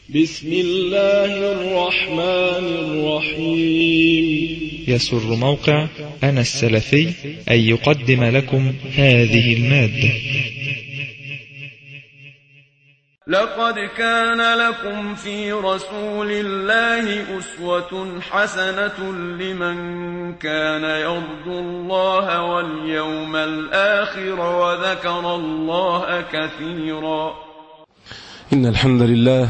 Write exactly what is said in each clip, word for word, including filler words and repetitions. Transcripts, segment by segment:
بسم الله الرحمن الرحيم. يسر موقع أنا السلفي أن يقدم لكم هذه المادة. لقد كان لكم في رسول الله أسوة حسنة لمن كان يرجو الله واليوم الآخر وذكر الله كثيرا. إن الحمد لله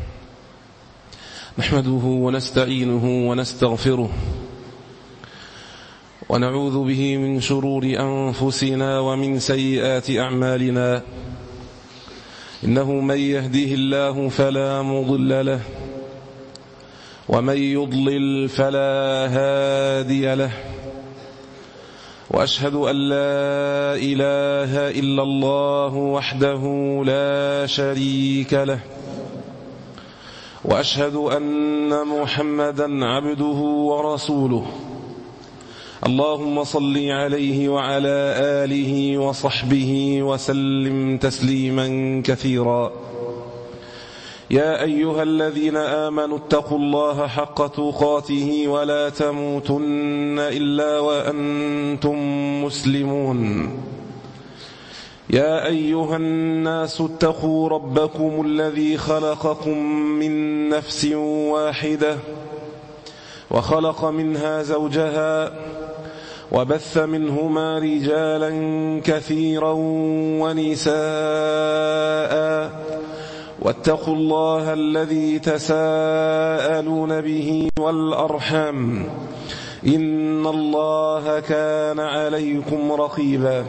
نحمده ونستعينه ونستغفره ونعوذ به من شرور أنفسنا ومن سيئات أعمالنا. إنه من يهده الله فلا مضل له ومن يضلل فلا هادي له، وأشهد أن لا إله إلا الله وحده لا شريك له، وأشهد أن محمدا عبده ورسوله. اللهم صل عليه وعلى آله وصحبه وسلم تسليما كثيرا. يا أيها الذين آمنوا اتقوا الله حق تقاته ولا تموتن إلا وأنتم مسلمون. يا أيها الناس اتقوا ربكم الذي خلقكم من نفس واحدة وخلق منها زوجها وبث منهما رجالا كثيرا ونساء، واتقوا الله الذي تساءلون به والأرحام، إن الله كان عليكم رقيبا.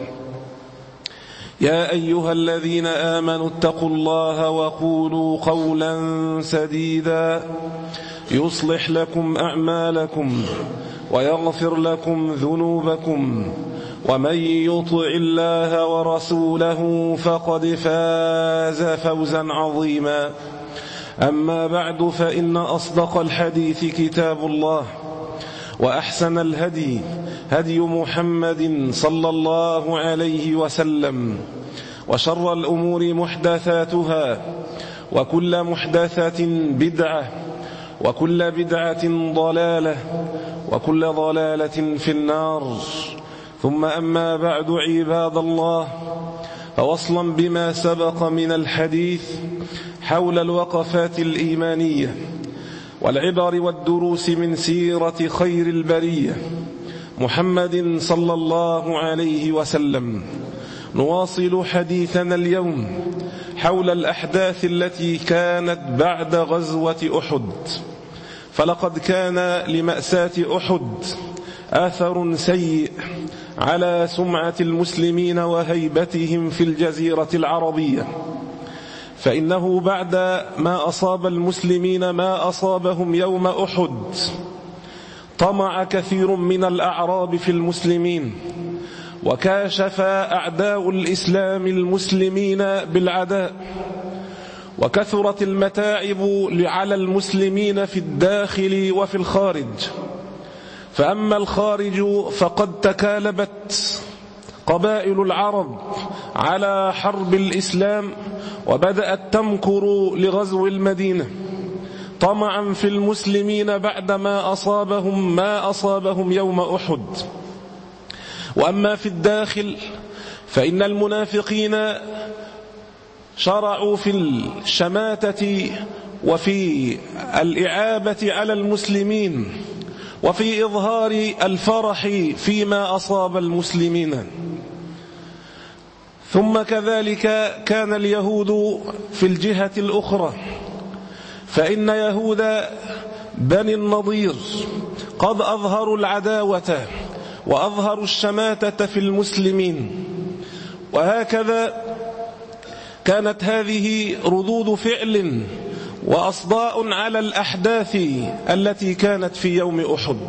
يا أيها الذين آمنوا اتقوا الله وقولوا قولا سديدا يصلح لكم أعمالكم ويغفر لكم ذنوبكم، ومن يطع الله ورسوله فقد فاز فوزا عظيما. أما بعد، فإن أصدق الحديث كتاب الله، وأحسن الهدي هدي محمد صلى الله عليه وسلم، وشر الأمور محدثاتها، وكل محدثة بدعة، وكل بدعة ضلالة، وكل ضلالة في النار. ثم أما بعد، عباد الله، فوصلا بما سبق من الحديث حول الوقفات الإيمانية والعبر والدروس من سيرة خير البرية محمد صلى الله عليه وسلم، نواصل حديثنا اليوم حول الأحداث التي كانت بعد غزوة أحد. فلقد كان لمأساة أحد آثر سيء على سمعة المسلمين وهيبتهم في الجزيرة العربية، فإنه بعد ما أصاب المسلمين ما أصابهم يوم أحد طمع كثير من الأعراب في المسلمين، وكاشف أعداء الإسلام المسلمين بالعداء، وكثرت المتاعب على المسلمين في الداخل وفي الخارج. فأما الخارج فقد تكالبت قبائل العرب على حرب الإسلام، وبدأت تمكر لغزو المدينة طمعا في المسلمين بعدما أصابهم ما أصابهم يوم أحد. وأما في الداخل فإن المنافقين شرعوا في الشماتة وفي الإعابة على المسلمين وفي إظهار الفرح فيما أصاب المسلمين. ثم كذلك كان اليهود في الجهة الأخرى، فإن يهود بني النضير قد أظهروا العداوة وأظهروا الشماتة في المسلمين. وهكذا كانت هذه ردود فعل وأصداء على الأحداث التي كانت في يوم أحد.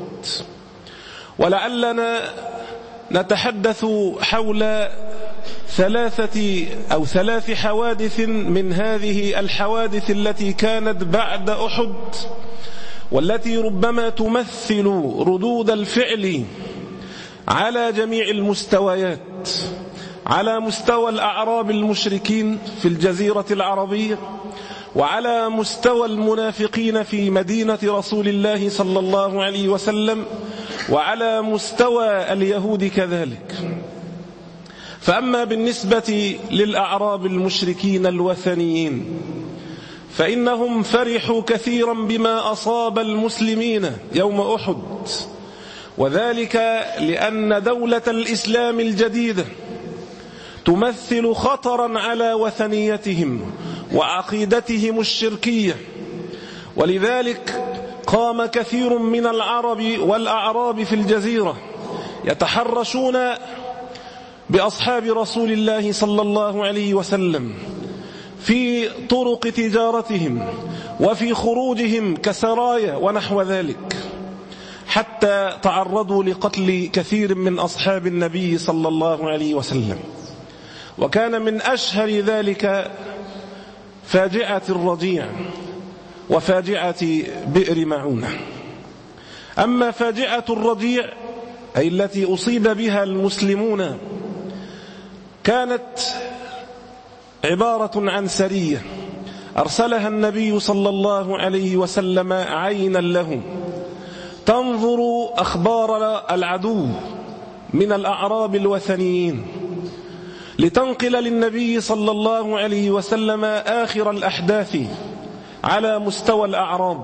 ولعلنا نتحدث حول ثلاثة أو ثلاث حوادث من هذه الحوادث التي كانت بعد أحد، والتي ربما تمثل ردود الفعل على جميع المستويات، على مستوى الأعراب المشركين في الجزيرة العربية، وعلى مستوى المنافقين في مدينة رسول الله صلى الله عليه وسلم، وعلى مستوى اليهود كذلك. فأما بالنسبة للأعراب المشركين الوثنيين فإنهم فرحوا كثيرا بما أصاب المسلمين يوم أحد، وذلك لأن دولة الإسلام الجديدة تمثل خطرا على وثنيتهم وعقيدتهم الشركية، ولذلك قام كثير من العرب والأعراب في الجزيرة يتحرشون بأصحاب رسول الله صلى الله عليه وسلم في طرق تجارتهم وفي خروجهم كسرايا ونحو ذلك، حتى تعرضوا لقتل كثير من أصحاب النبي صلى الله عليه وسلم. وكان من أشهر ذلك فاجعة الرجيع وفاجعة بئر معونة. أما فاجعة الرجيع أي التي أصيب بها المسلمون كانت عبارة عن سرية أرسلها النبي صلى الله عليه وسلم عينا له تنظر أخبار العدو من الأعراب الوثنيين، لتنقل للنبي صلى الله عليه وسلم آخر الأحداث على مستوى الأعراب.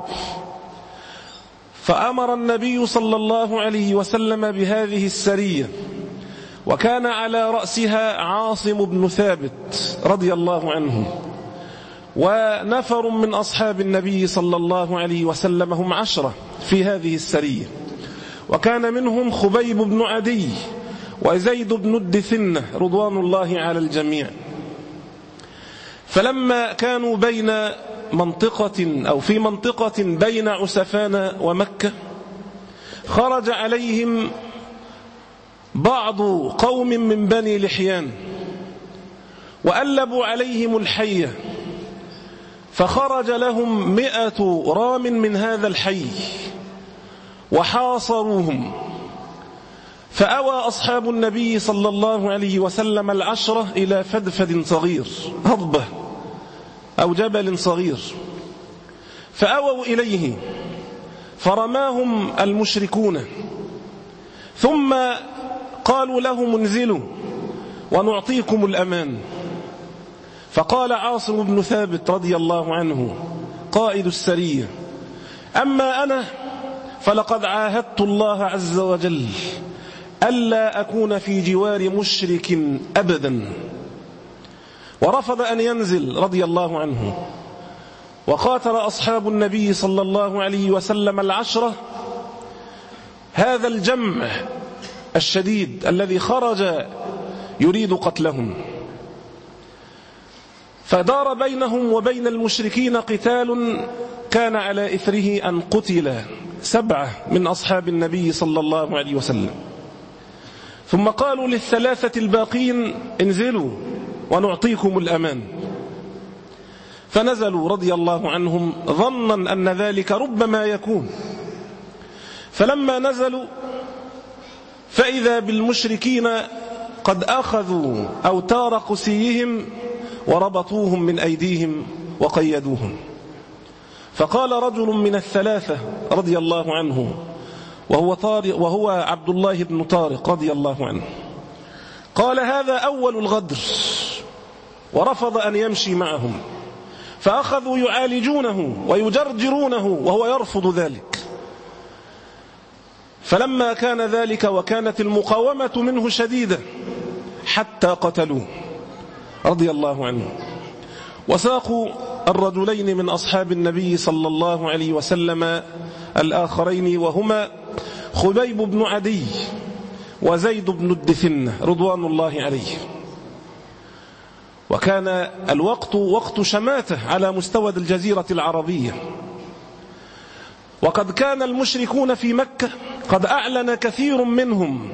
فأمر النبي صلى الله عليه وسلم بهذه السرية، وكان على رأسها عاصم بن ثابت رضي الله عنه، ونفر من أصحاب النبي صلى الله عليه وسلم هم عشرة في هذه السرية، وكان منهم خبيب بن عدي وزيد بن الدثنة رضوان الله على الجميع. فلما كانوا بين منطقة أو في منطقة بين عسفان ومكة خرج عليهم بعض قوم من بني لحيان وألبوا عليهم الحية، فخرج لهم مئة رام من هذا الحي وحاصروهم. فأوى أصحاب النبي صلى الله عليه وسلم العشرة إلى فدفد صغير، هضبة أو جبل صغير، فأووا إليه فرماهم المشركون، ثم قالوا لهم انزلوا ونعطيكم الأمان. فقال عاصم بن ثابت رضي الله عنه قائد السرية: أما أنا فلقد عاهدت الله عز وجل ألا أكون في جوار مشرك أبدا، ورفض أن ينزل رضي الله عنه. وقاتل أصحاب النبي صلى الله عليه وسلم العشرة هذا الجمع الشديد الذي خرج يريد قتلهم، فدار بينهم وبين المشركين قتال كان على إثره أن قتل سبعة من أصحاب النبي صلى الله عليه وسلم. ثم قالوا للثلاثة الباقين انزلوا ونعطيكم الأمان، فنزلوا رضي الله عنهم ظنا أن ذلك ربما يكون. فلما نزلوا فإذا بالمشركين قد أخذوا أوتار قسيهم وربطوهم من أيديهم وقيدوهم. فقال رجل من الثلاثة رضي الله عنه وهو, طارق وهو عبد الله بن طارق رضي الله عنه، قال: هذا أول الغدر، ورفض أن يمشي معهم، فأخذوا يعالجونه ويجرجرونه وهو يرفض ذلك. فلما كان ذلك وكانت المقاومة منه شديدة حتى قتلوه رضي الله عنه. وساقوا الرجلين من أصحاب النبي صلى الله عليه وسلم الآخرين، وهما خبيب بن عدي وزيد بن الدثنة رضوان الله عليه. وكان الوقت وقت شماتة على مستوى الجزيرة العربية، وقد كان المشركون في مكة قد أعلن كثير منهم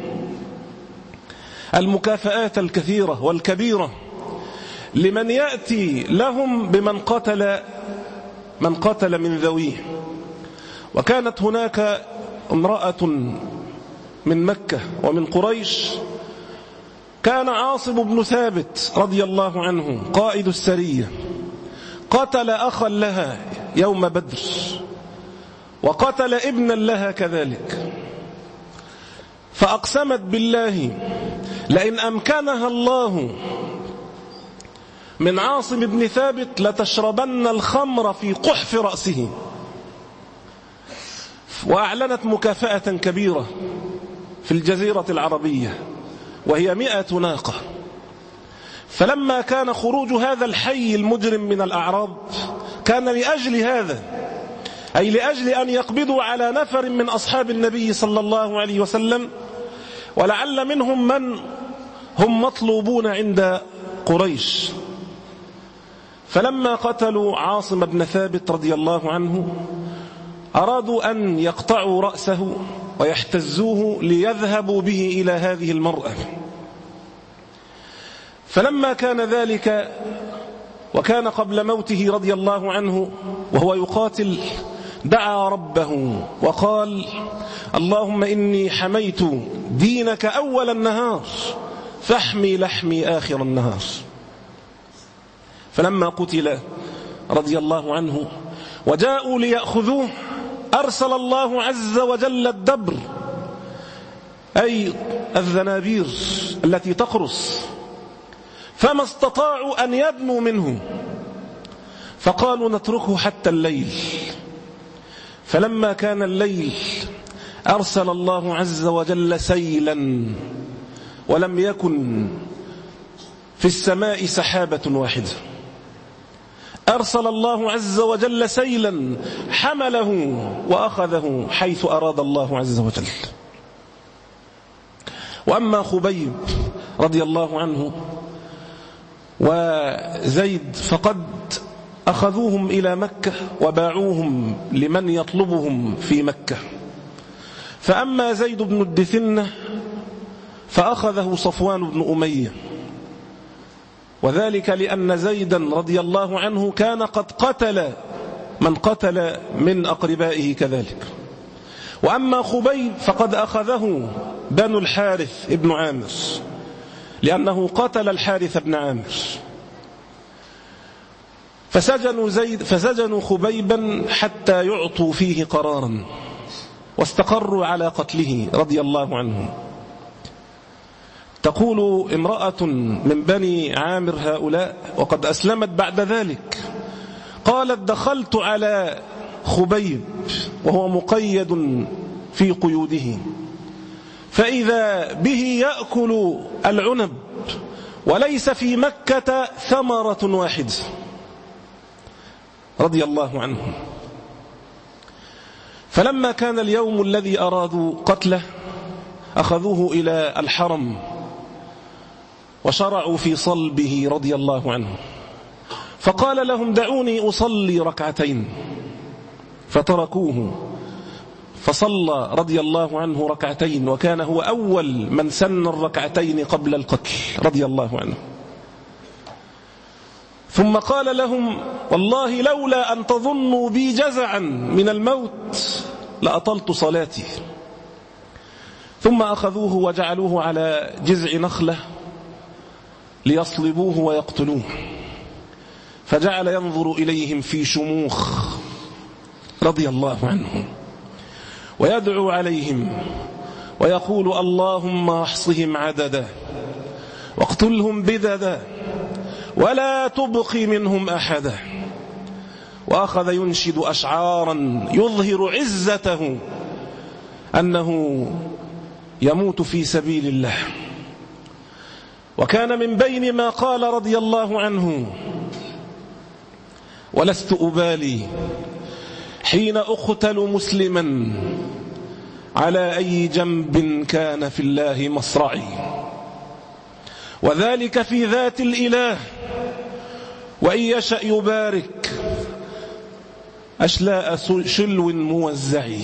المكافآت الكثيرة والكبيرة لمن يأتي لهم بمن قتل من قتل من ذويه. وكانت هناك امرأة من مكة ومن قريش، كان عاصم بن ثابت رضي الله عنه قائد السرية قتل أخا لها يوم بدر، وقتل ابنا لها كذلك، فأقسمت بالله لئن أمكنها الله من عاصم بن ثابت لتشربن الخمر في قحف رأسه، وأعلنت مكافأة كبيرة في الجزيرة العربية وهي مئة ناقة. فلما كان خروج هذا الحي المجرم من الأعراب كان لأجل هذا، أي لأجل أن يقبضوا على نفر من أصحاب النبي صلى الله عليه وسلم، ولعل منهم من هم مطلوبون عند قريش. فلما قتلوا عاصم بن ثابت رضي الله عنه أرادوا أن يقطعوا رأسه ويحتزوه ليذهبوا به إلى هذه المرأة. فلما كان ذلك وكان قبل موته رضي الله عنه وهو يقاتل دعا ربه وقال اللهم إني حميت دينك أول النهار فاحمي لحمي آخر النهار. فلما قتل رضي الله عنه وجاءوا ليأخذوه أرسل الله عز وجل الدبر، أي الذنابير التي تقرص، فما استطاعوا أن يدنوا منه، فقالوا نتركه حتى الليل. فلما كان الليل أرسل الله عز وجل سيلا، ولم يكن في السماء سحابة واحدة، أرسل الله عز وجل سيلا حمله وأخذه حيث أراد الله عز وجل. وأما خبيب رضي الله عنه وزيد فقد أخذوهم إلى مكة وباعوهم لمن يطلبهم في مكة. فأما زيد بن الدثنة فأخذه صفوان بن أمية، وذلك لأن زيدا رضي الله عنه كان قد قتل من قتل من أقربائه كذلك. وأما خبيب فقد أخذه بنو الحارث ابن عامر لأنه قتل الحارث بن عامر. فسجنوا, زيد فسجنوا خبيبا حتى يعطوا فيه قرارا، واستقروا على قتله رضي الله عنه. تقول امرأة من بني عامر هؤلاء وقد أسلمت بعد ذلك، قالت دخلت على خبيب وهو مقيد في قيوده، فإذا به يأكل العنب وليس في مكة ثمرة واحدة رضي الله عنه. فلما كان اليوم الذي أرادوا قتله أخذوه إلى الحرم وشرعوا في صلبه رضي الله عنه، فقال لهم دعوني أصلي ركعتين، فتركوه فصلى رضي الله عنه ركعتين، وكان هو أول من سن الركعتين قبل القتل رضي الله عنه. ثم قال لهم والله لولا أن تظنوا بي جزعا من الموت لأطلت صلاتي. ثم أخذوه وجعلوه على جذع نخلة ليصلبوه ويقتلوه، فجعل ينظر إليهم في شموخ رضي الله عنه ويدعو عليهم ويقول اللهم احصهم عددا واقتلهم بددا ولا تبقي منهم أحدا. وأخذ ينشد أشعارا يظهر عزته أنه يموت في سبيل الله. وكان من بين ما قال رضي الله عنه ولست أبالي حين أقتل مسلما على أي جنب كان في الله مصرعي، وذلك في ذات الإله وإن يشأ يبارك أشلاء شلو موزعي.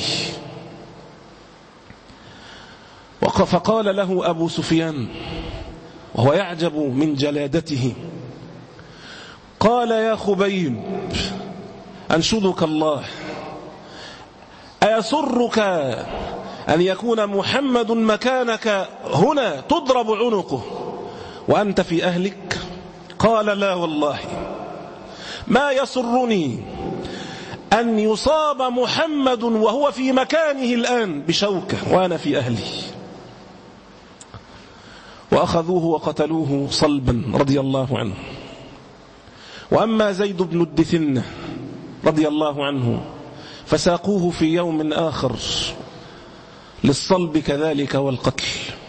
فقال له أبو سفيان وهو يعجب من جلادته، قال يا خبيب أنشدك الله أيسرك أن يكون محمد مكانك هنا تضرب عنقه وأنت في أهلك؟ قال لا والله، ما يسرني أن يصاب محمد وهو في مكانه الآن بشوكة وأنا في أهلي. وأخذوه وقتلوه صلبا رضي الله عنه. وأما زيد بن الدثنة رضي الله عنه فساقوه في يوم آخر للصلب كذلك والقتل.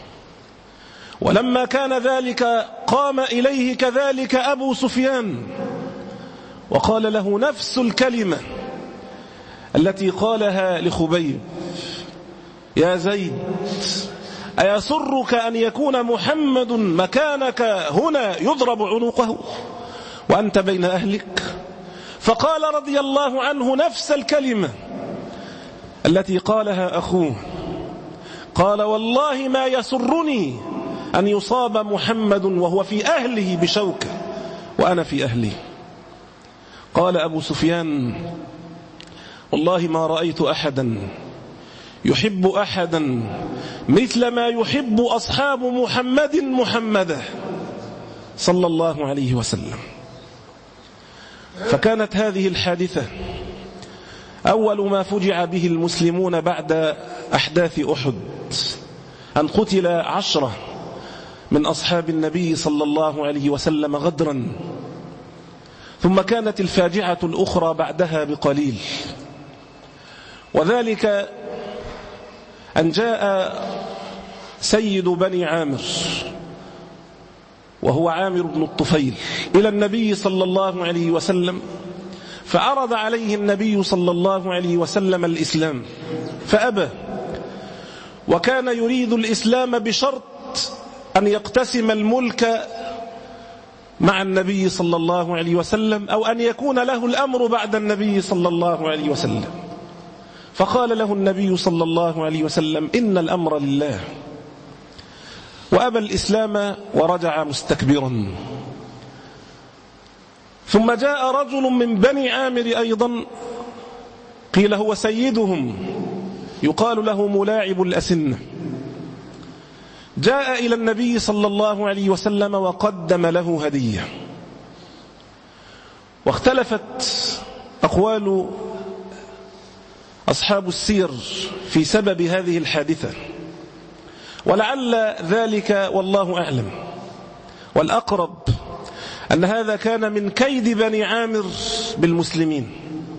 ولما كان ذلك قام إليه كذلك أبو سفيان وقال له نفس الكلمة التي قالها لخبيب: يا زيد، أيسرك أن يكون محمد مكانك هنا يضرب عنقه وأنت بين أهلك؟ فقال رضي الله عنه نفس الكلمة التي قالها أخوه، قال: والله ما يسرني أن يصاب محمد وهو في أهله بشوكة وأنا في أهلي. قال أبو سفيان: والله ما رأيت أحدا يحب أحدا مثل ما يحب أصحاب محمد محمدا صلى الله عليه وسلم. فكانت هذه الحادثة أول ما فجع به المسلمون بعد أحداث أحد، أن قتل عشرة من أصحاب النبي صلى الله عليه وسلم غدرا. ثم كانت الفاجعة الأخرى بعدها بقليل، وذلك أن جاء سيد بني عامر وهو عامر بن الطفيل إلى النبي صلى الله عليه وسلم، فعرض عليه النبي صلى الله عليه وسلم الإسلام فأبى، وكان يريد الإسلام بشرط أن يقتسم الملك مع النبي صلى الله عليه وسلم، أو أن يكون له الأمر بعد النبي صلى الله عليه وسلم. فقال له النبي صلى الله عليه وسلم: إن الأمر لله. وأبى الإسلام ورجع مستكبرا. ثم جاء رجل من بني عامر أيضا قيل هو سيدهم، يقال له ملاعب الأسنة، جاء إلى النبي صلى الله عليه وسلم وقدم له هدية. واختلفت أقوال أصحاب السير في سبب هذه الحادثة، ولعل ذلك والله أعلم، والأقرب أن هذا كان من كيد بني عامر بالمسلمين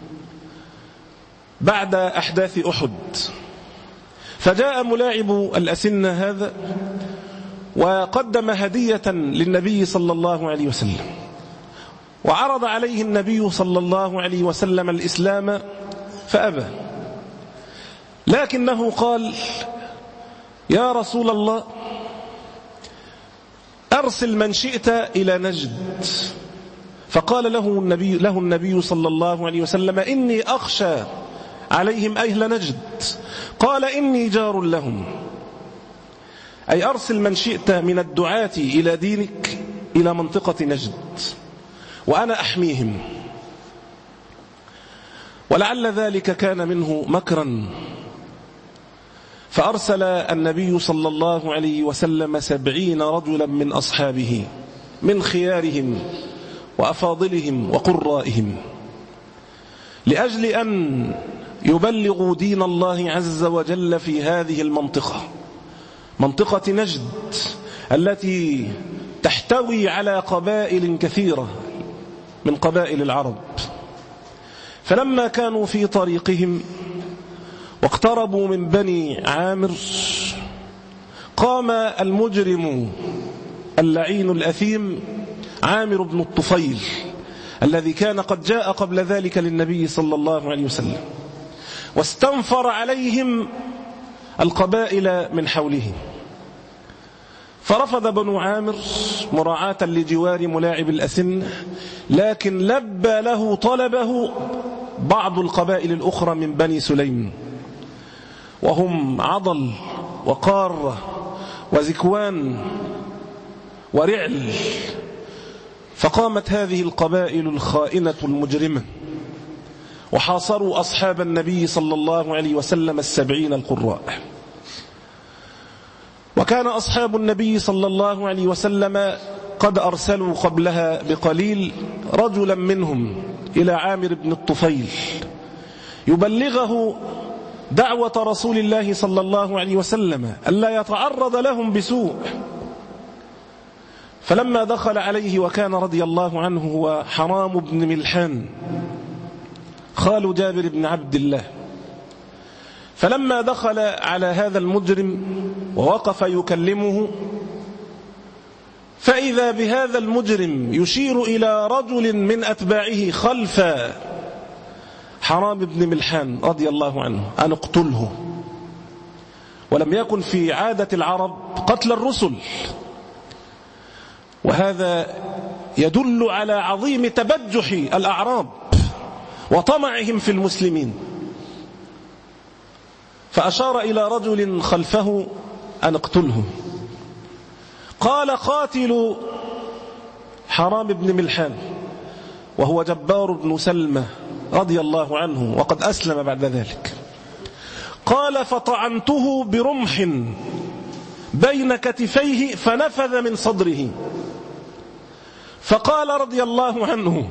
بعد أحداث أحد. فجاء ملاعب الأسنة هذا وقدم هدية للنبي صلى الله عليه وسلم، وعرض عليه النبي صلى الله عليه وسلم الإسلام فأبى، لكنه قال: يا رسول الله، أرسل من شئت إلى نجد. فقال له النبي, له النبي صلى الله عليه وسلم: إني أخشى عليهم أهل نجد. قال: إني جار لهم، أي أرسل من شئت من الدعاة إلى دينك إلى منطقة نجد وأنا أحميهم. ولعل ذلك كان منه مكرا، فأرسل النبي صلى الله عليه وسلم سبعين رجلا من أصحابه من خيارهم وأفاضلهم وقرائهم لأجل أن يبلغوا دين الله عز وجل في هذه المنطقة، منطقة نجد التي تحتوي على قبائل كثيرة من قبائل العرب. فلما كانوا في طريقهم واقتربوا من بني عامر، قام المجرم اللعين الأثيم عامر بن الطفيل الذي كان قد جاء قبل ذلك للنبي صلى الله عليه وسلم، واستنفر عليهم القبائل من حوله. فرفض بنو عامر مراعاة لجوار ملاعب الأسن، لكن لبى له طلبه بعض القبائل الأخرى من بني سليم، وهم عضل وقارة وزكوان ورعل. فقامت هذه القبائل الخائنة المجرمة وحاصروا أصحاب النبي صلى الله عليه وسلم السبعين القراء. وكان أصحاب النبي صلى الله عليه وسلم قد أرسلوا قبلها بقليل رجلا منهم إلى عامر بن الطفيل يبلغه دعوة رسول الله صلى الله عليه وسلم ألا يتعرض لهم بسوء. فلما دخل عليه وكان رضي الله عنه هو حرام بن ملحان خال جابر بن عبد الله، فلما دخل على هذا المجرم ووقف يكلمه فإذا بهذا المجرم يشير إلى رجل من أتباعه خلف حرام بن ملحان رضي الله عنه أن اقتله. ولم يكن في عادة العرب قتل الرسل، وهذا يدل على عظيم تبجح الأعراب وطمعهم في المسلمين. فأشار إلى رجل خلفه أن اقتله. قال قاتل حرام بن ملحان وهو جبار بن سلمة رضي الله عنه وقد أسلم بعد ذلك. قال فطعنته برمح بين كتفيه فنفذ من صدره. فقال رضي الله عنه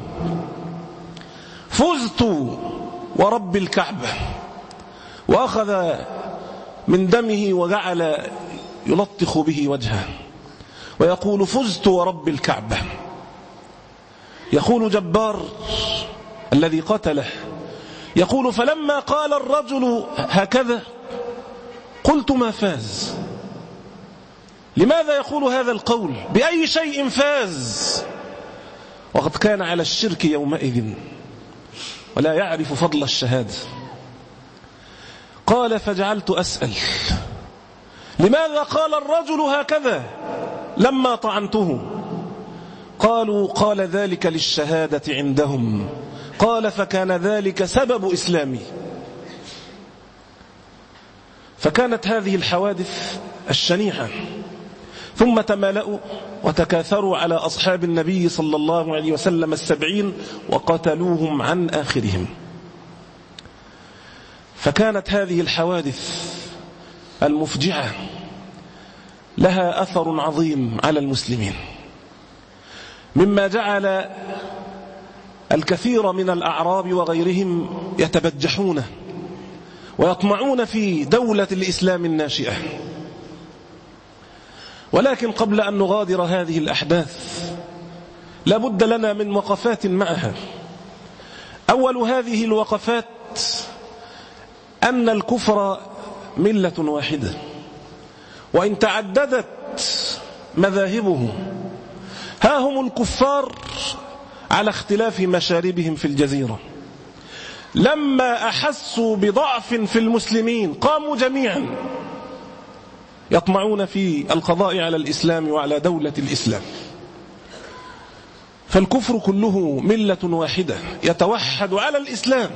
فزت ورب الكعبة، وأخذ من دمه وجعل يلطخ به وجهه ويقول فزت ورب الكعبة. يقول جبار الذي قتله يقول فلما قال الرجل هكذا قلت ما فاز. لماذا يقول هذا القول؟ بأي شيء فاز وقد كان على الشرك يومئذ ولا يعرف فضل الشهادة. قال فجعلت أسأل لماذا قال الرجل هكذا لما طعنته؟ قالوا قال ذلك للشهادة عندهم. قال فكان ذلك سبب إسلامي. فكانت هذه الحوادث الشنيعة، ثم تمالأوا وتكاثروا على أصحاب النبي صلى الله عليه وسلم السبعين وقتلوهم عن آخرهم. فكانت هذه الحوادث المفجعة لها أثر عظيم على المسلمين، مما جعل الكثير من الأعراب وغيرهم يتبجحون ويطمعون في دولة الإسلام الناشئة. ولكن قبل أن نغادر هذه الأحداث لابد لنا من وقفات معها. أول هذه الوقفات أن الكفر ملة واحدة، وإن تعددت مذاهبه ها هم الكفار على اختلاف مشاربهم في الجزيرة. لما أحسوا بضعف في المسلمين قاموا جميعا يطمعون في القضاء على الإسلام وعلى دولة الإسلام. فالكفر كله ملة واحدة يتوحد على الإسلام،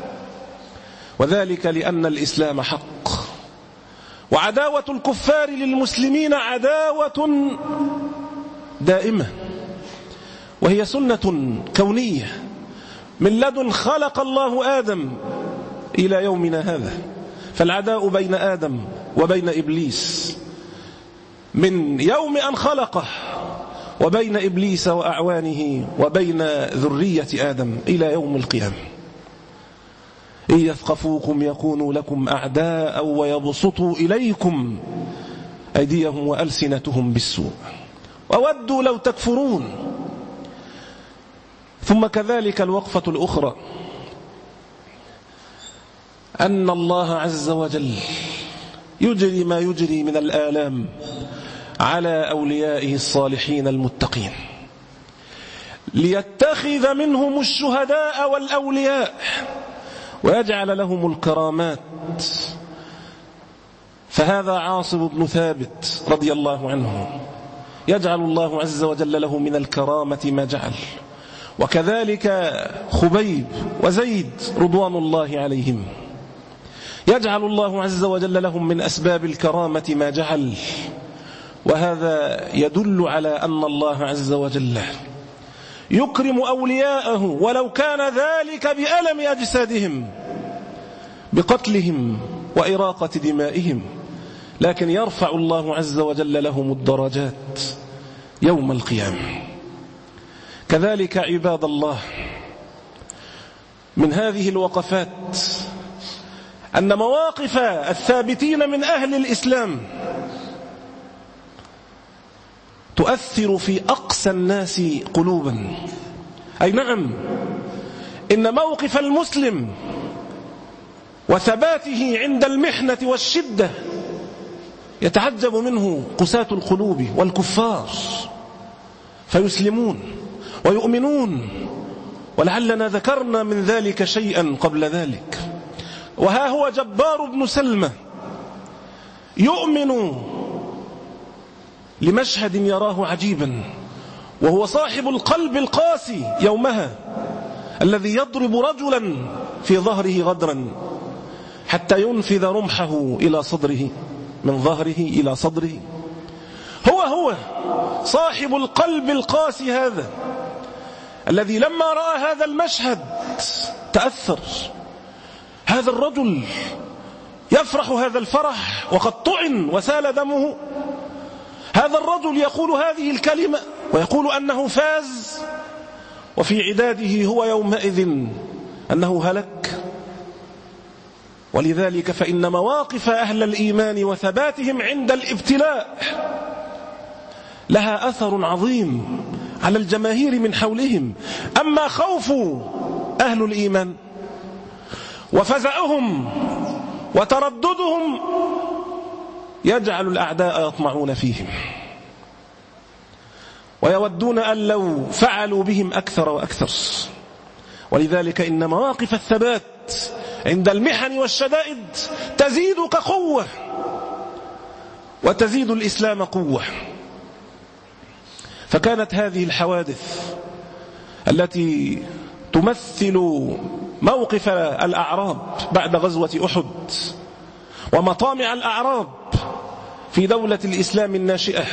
وذلك لأن الإسلام حق. وعداوة الكفار للمسلمين عداوة دائمة، وهي سنة كونية من لدن خلق الله آدم إلى يومنا هذا. فالعداء بين آدم وبين إبليس من يوم أن خلقه، وبين إبليس وأعوانه وبين ذرية آدم إلى يوم القيامة. إن يثقفوكم يكونوا لكم أعداء ويبسطوا إليكم أيديهم وألسنتهم بالسوء وودوا لو تكفرون. ثم كذلك الوقفة الأخرى أن الله عز وجل يجري ما يجري من الآلام على أوليائه الصالحين المتقين ليتخذ منهم الشهداء والأولياء ويجعل لهم الكرامات. فهذا عاصم بن ثابت رضي الله عنه يجعل الله عز وجل له من الكرامة ما جعل، وكذلك خبيب وزيد رضوان الله عليهم يجعل الله عز وجل لهم من أسباب الكرامة ما جعل. وهذا يدل على أن الله عز وجل يكرم أولياءه ولو كان ذلك بألم أجسادهم بقتلهم وإراقة دمائهم، لكن يرفع الله عز وجل لهم الدرجات يوم القيامة. كذلك عباد الله من هذه الوقفات أن مواقف الثابتين من أهل الإسلام تؤثر في أقسى الناس قلوبا. أي نعم، إن موقف المسلم وثباته عند المحنة والشدة يتعجب منه قساة القلوب والكفار فيسلمون ويؤمنون، ولعلنا ذكرنا من ذلك شيئا قبل ذلك. وها هو جبار بن سلمة يؤمن لمشهد يراه عجيبا، وهو صاحب القلب القاسي يومها الذي يضرب رجلا في ظهره غدرا حتى ينفذ رمحه إلى صدره، من ظهره إلى صدره. هو هو صاحب القلب القاسي هذا الذي لما رأى هذا المشهد تأثر. هذا الرجل يفرح هذا الفرح وقد طعن وسال دمه. هذا الرجل يقول هذه الكلمة ويقول أنه فاز، وفي عداده هو يومئذ أنه هلك. ولذلك فإن مواقف أهل الإيمان وثباتهم عند الابتلاء لها أثر عظيم على الجماهير من حولهم. أما خوف أهل الإيمان وفزعهم وترددهم يجعل الأعداء يطمعون فيهم ويودون أن لو فعلوا بهم أكثر وأكثر. ولذلك إن مواقف الثبات عند المحن والشدائد تزيدك قوة وتزيد الإسلام قوة. فكانت هذه الحوادث التي تمثل موقف الأعراب بعد غزوة أحد ومطامع الأعراب في دولة الإسلام الناشئة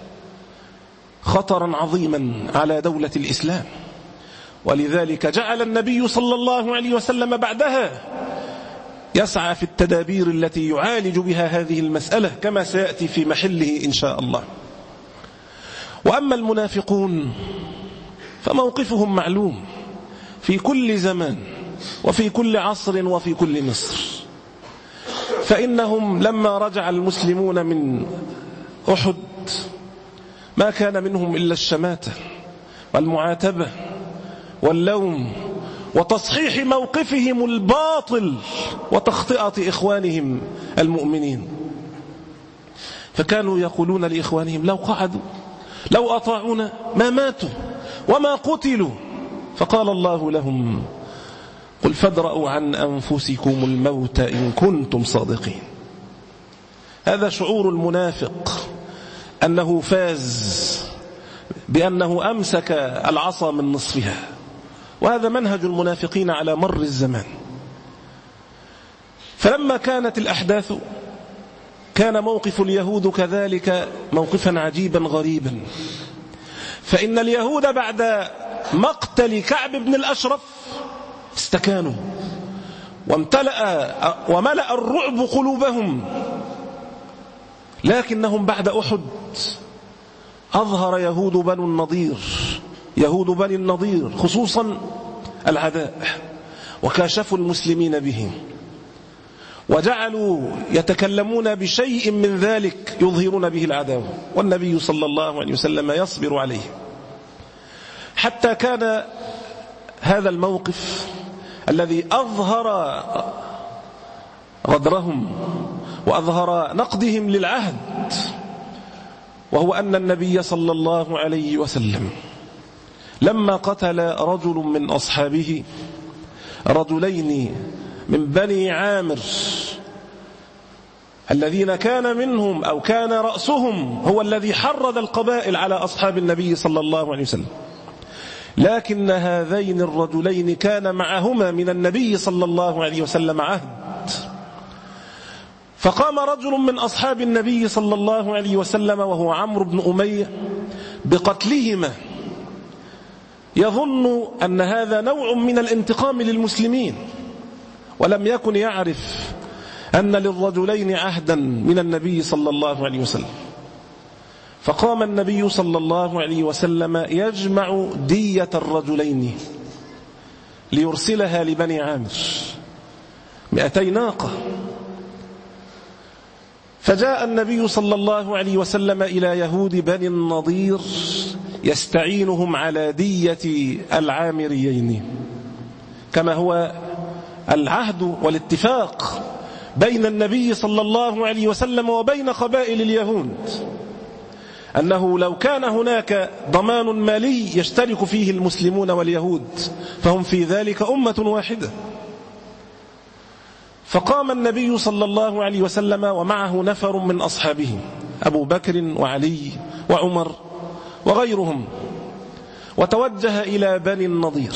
خطرا عظيما على دولة الإسلام. ولذلك جعل النبي صلى الله عليه وسلم بعدها يسعى في التدابير التي يعالج بها هذه المسألة كما سيأتي في محله إن شاء الله. وأما المنافقون فموقفهم معلوم في كل زمان وفي كل عصر وفي كل مصر. فإنهم لما رجع المسلمون من أحد ما كان منهم إلا الشماتة والمعاتبة واللوم وتصحيح موقفهم الباطل وتخطئة إخوانهم المؤمنين. فكانوا يقولون لإخوانهم لو قعدوا لو أطاعونا ما ماتوا وما قتلوا. فقال الله لهم قل فادرءوا عن أنفسكم الموت إن كنتم صادقين. هذا شعور المنافق أنه فاز بأنه أمسك العصا من نصفها، وهذا منهج المنافقين على مر الزمان. فلما كانت الأحداث كان موقف اليهود كذلك موقفا عجيبا غريبا. فإن اليهود بعد مقتل كعب بن الأشرف استكانوا وامتلأ وملأ الرعب قلوبهم، لكنهم بعد أحد أظهر يهود بنو النضير يهود بني النضير خصوصا العداء وكاشفوا المسلمين به وجعلوا يتكلمون بشيء من ذلك يظهرون به العداوة، والنبي صلى الله عليه وسلم يصبر عليه. حتى كان هذا الموقف الذي أظهر غدرهم وأظهر نقدهم للعهد، وهو أن النبي صلى الله عليه وسلم لما قتل رجل من أصحابه رجلين من بني عامر الذين كان منهم أو كان رأسهم هو الذي حرض القبائل على أصحاب النبي صلى الله عليه وسلم، لكن هذين الرجلين كان معهما من النبي صلى الله عليه وسلم عهد. فقام رجل من أصحاب النبي صلى الله عليه وسلم وهو عمرو بن أمية بقتلهما، يظن أن هذا نوع من الانتقام للمسلمين، ولم يكن يعرف أن للرجلين عهدا من النبي صلى الله عليه وسلم. فقام النبي صلى الله عليه وسلم يجمع دية الرجلين ليرسلها لبني عامر، مئتي ناقة. فجاء النبي صلى الله عليه وسلم إلى يهود بني النضير يستعينهم على دية العامريين، كما هو العهد والاتفاق بين النبي صلى الله عليه وسلم وبين قبائل اليهود، أنه لو كان هناك ضمان مالي يشترك فيه المسلمون واليهود فهم في ذلك أمة واحدة. فقام النبي صلى الله عليه وسلم ومعه نفر من أصحابه، أبو بكر وعلي وعمر وغيرهم، وتوجه إلى بني النضير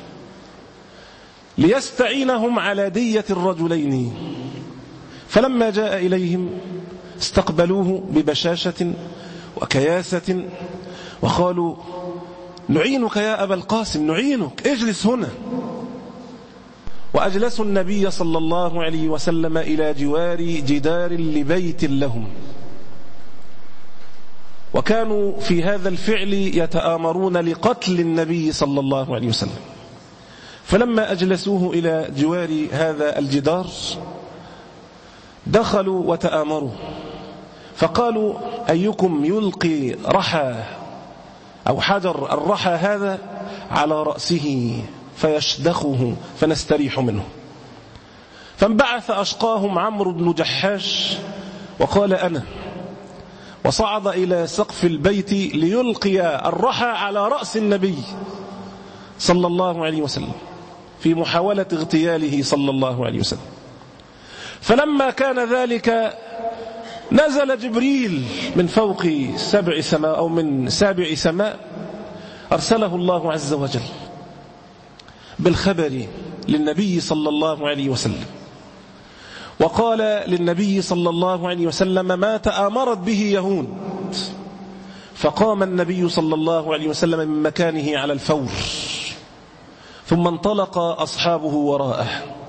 ليستعينهم على دية الرجلين. فلما جاء إليهم استقبلوه ببشاشة وكياسة وقالوا: نعينك يا أبا القاسم، نعينك، اجلس هنا. وأجلسوا النبي صلى الله عليه وسلم إلى جوار جدار لبيت لهم، وكانوا في هذا الفعل يتآمرون لقتل النبي صلى الله عليه وسلم. فلما أجلسوه إلى جوار هذا الجدار دخلوا وتآمروا، فقالوا: أيكم يلقي رحى أو حجر الرحى هذا على رأسه فيشدخه فنستريح منه. فانبعث أشقاهم عمرو بن جحاش وقال: أنا، وصعد إلى سقف البيت ليلقي الرحى على رأس النبي صلى الله عليه وسلم في محاولة اغتياله صلى الله عليه وسلم. فلما كان ذلك نزل جبريل من فوق سبع سماء أو من سابع سماء، أرسله الله عز وجل بالخبر للنبي صلى الله عليه وسلم، وقال للنبي صلى الله عليه وسلم ما تآمرت به يهود. فقام النبي صلى الله عليه وسلم من مكانه على الفور، ثم انطلق أصحابه وراءه.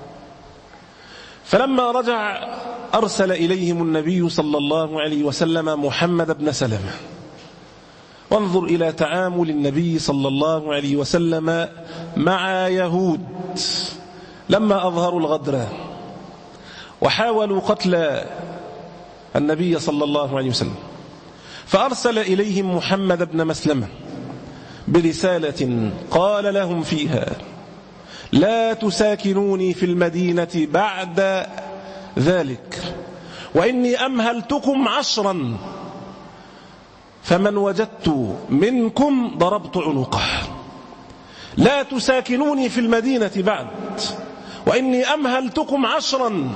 فلما رجع أرسل إليهم النبي صلى الله عليه وسلم محمد بن سلمة. وانظر إلى تعامل النبي صلى الله عليه وسلم مع يهود لما أظهروا الغدر وحاولوا قتل النبي صلى الله عليه وسلم، فأرسل إليهم محمد بن مسلمة برسالة قال لهم فيها: لا تساكنوني في المدينة بعد ذلك، وإني أمهلتكم عشرا، فمن وجدت منكم ضربت عنقه. لا تساكنوني في المدينة بعد، وإني أمهلتكم عشرا،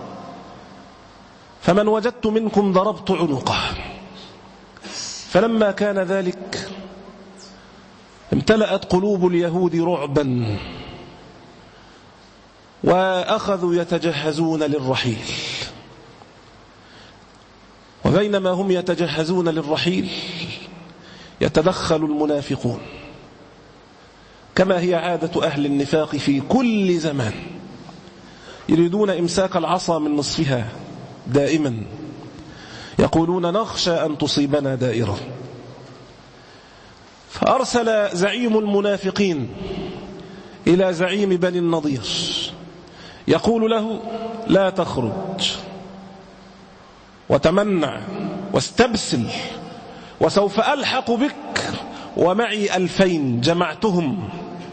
فمن وجدت منكم ضربت عنقه. فلما كان ذلك امتلأت قلوب اليهود رعبا، وأخذوا يتجهزون للرحيل. وبينما هم يتجهزون للرحيل يتدخل المنافقون، كما هي عادة أهل النفاق في كل زمان، يريدون إمساك العصا من نصفها دائما، يقولون: نخشى أن تصيبنا دائرة. فأرسل زعيم المنافقين إلى زعيم بني النضير يقول له: لا تخرج وتمنع واستبسل، وسوف ألحق بك ومعي ألفين جمعتهم،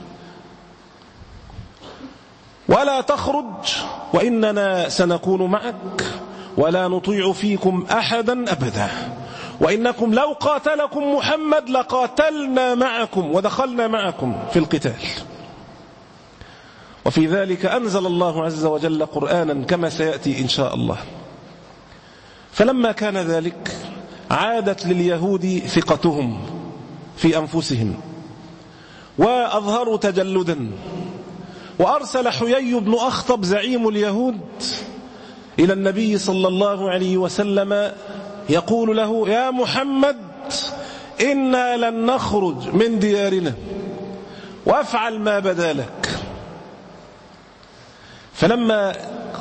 ولا تخرج وإننا سنكون معك ولا نطيع فيكم أحدا أبدا، وإنكم لو قاتلكم محمد لقاتلنا معكم ودخلنا معكم في القتال. وفي ذلك أنزل الله عز وجل قرآنا كما سيأتي إن شاء الله. فلما كان ذلك عادت لليهود ثقتهم في أنفسهم وأظهروا تجلدا، وأرسل حيي بن أخطب زعيم اليهود إلى النبي صلى الله عليه وسلم يقول له: يا محمد، إنا لن نخرج من ديارنا، وافعل ما بدا لك. فلما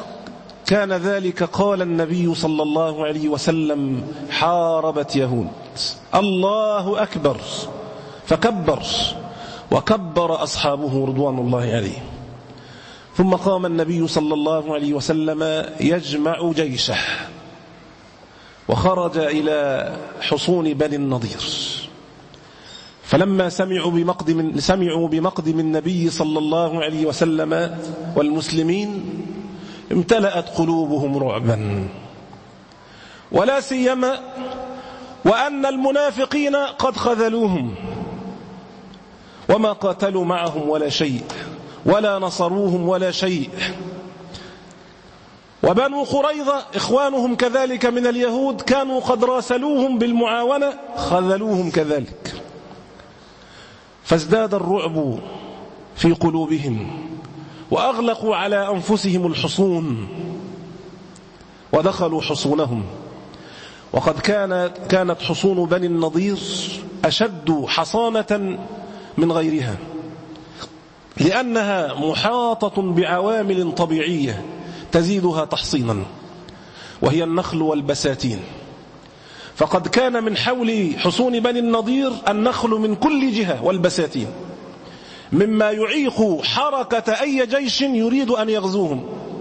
كان ذلك قال النبي صلى الله عليه وسلم: حاربت يهود الله أكبر، فكبر وكبر أصحابه رضوان الله عليه. ثم قام النبي صلى الله عليه وسلم يجمع جيشه وخرج إلى حصون بني النضير. فلما سمعوا بمقدم, سمعوا بمقدم النبي صلى الله عليه وسلم والمسلمين امتلأت قلوبهم رعبا، ولا سيما وأن المنافقين قد خذلوهم وما قاتلوا معهم ولا شيء ولا نصروهم ولا شيء. وبنو قريظة إخوانهم كذلك من اليهود كانوا قد راسلوهم بالمعاونة، خذلوهم كذلك. فازداد الرعب في قلوبهم وأغلقوا على أنفسهم الحصون ودخلوا حصونهم. وقد كانت, كانت حصون بني النضير أشد حصانة من غيرها، لأنها محاطة بعوامل طبيعية تزيدها تحصينا، وهي النخل والبساتين. فقد كان من حول حصون بني النضير النخل من كل جهة والبساتين، مما يعيق حركة أي جيش يريد أن يغزوهم.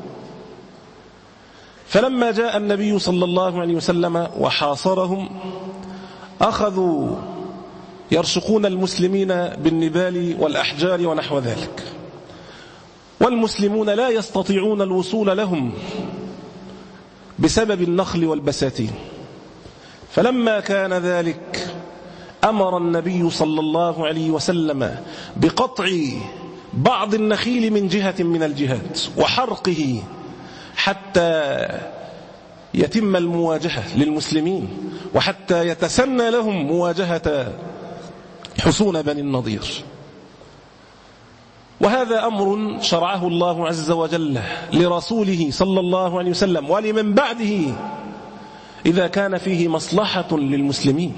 فلما جاء النبي صلى الله عليه وسلم وحاصرهم أخذوا يرشقون المسلمين بالنبال والأحجار ونحو ذلك، والمسلمون لا يستطيعون الوصول لهم بسبب النخل والبساتين. فلما كان ذلك أمر النبي صلى الله عليه وسلم بقطع بعض النخيل من جهة من الجهات وحرقه حتى يتم المواجهة للمسلمين وحتى يتسنى لهم مواجهة حصون بني النضير. وهذا أمر شرعه الله عز وجل لرسوله صلى الله عليه وسلم ولمن بعده إذا كان فيه مصلحة للمسلمين.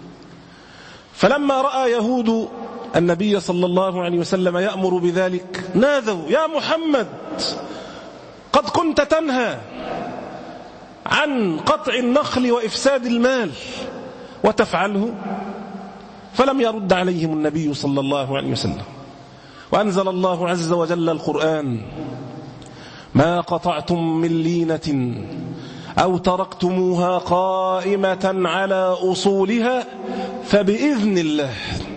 فلما رأى يهود النبي صلى الله عليه وسلم يأمر بذلك نادوا: يا محمد، قد كنت تنهى عن قطع النخل وإفساد المال وتفعله. فلم يرد عليهم النبي صلى الله عليه وسلم، وأنزل الله عز وجل القرآن: ما قطعتم من لينة أو تركتموها قائمة على أصولها فبإذن الله.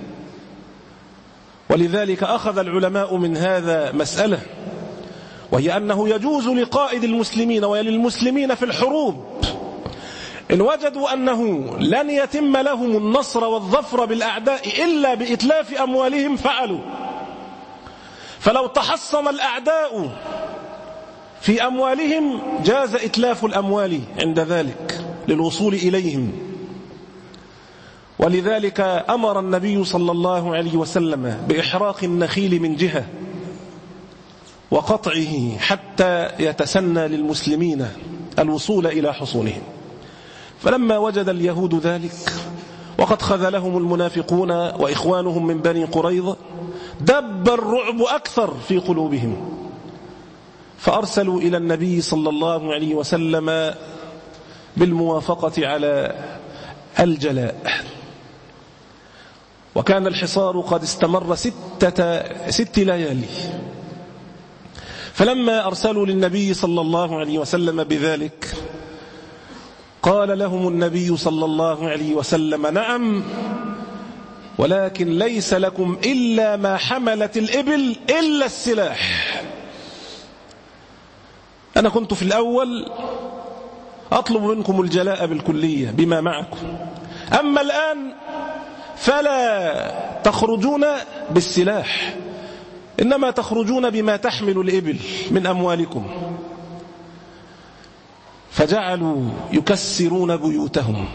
ولذلك أخذ العلماء من هذا مسألة، وهي أنه يجوز لقائد المسلمين وللمسلمين في الحروب إن وجدوا أنه لن يتم لهم النصر والظفر بالأعداء إلا بإتلاف أموالهم فعلوا. فلو تحصن الأعداء في أموالهم جاز إتلاف الأموال عند ذلك للوصول إليهم. ولذلك أمر النبي صلى الله عليه وسلم بإحراق النخيل من جهة وقطعه حتى يتسنى للمسلمين الوصول إلى حصونهم. فلما وجد اليهود ذلك وقد خذلهم المنافقون وإخوانهم من بني قريظة دب الرعب أكثر في قلوبهم، فأرسلوا إلى النبي صلى الله عليه وسلم بالموافقة على الجلاء. وكان الحصار قد استمر ستة ست ليالي. فلما أرسلوا للنبي صلى الله عليه وسلم بذلك قال لهم النبي صلى الله عليه وسلم: نعم، ولكن ليس لكم إلا ما حملت الإبل إلا السلاح. أنا كنت في الأول أطلب منكم الجلاء بالكلية بما معكم، أما الآن فلا تخرجون بالسلاح، إنما تخرجون بما تحمل الإبل من أموالكم. فجعلوا يكسرون بيوتهم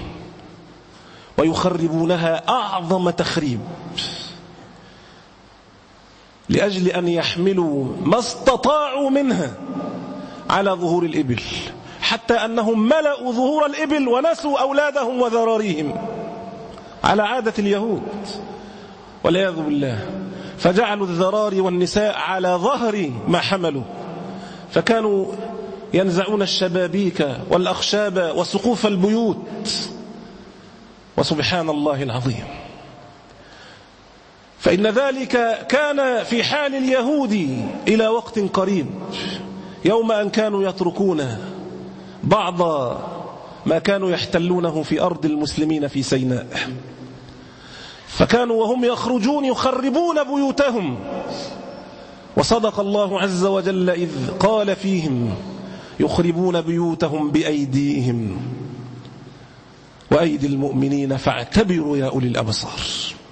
ويخربونها أعظم تخريب لأجل أن يحملوا ما استطاعوا منها على ظهور الإبل، حتى أنهم ملأوا ظهور الإبل ونسوا أولادهم وذراريهم على عادة اليهود والعياذ بالله. فجعلوا الذراري والنساء على ظهر ما حملوا، فكانوا ينزعون الشبابيك والأخشاب وسقوف البيوت وسبحان الله العظيم. فإن ذلك كان في حال اليهود إلى وقت قريب، يوم أن كانوا يتركون بعض ما كانوا يحتلونه في أرض المسلمين في سيناء، فكانوا وهم يخرجون يخربون بيوتهم. وصدق الله عز وجل إذ قال فيهم: يخربون بيوتهم بأيديهم وأيدي المؤمنين فاعتبروا يا أولي الأبصار.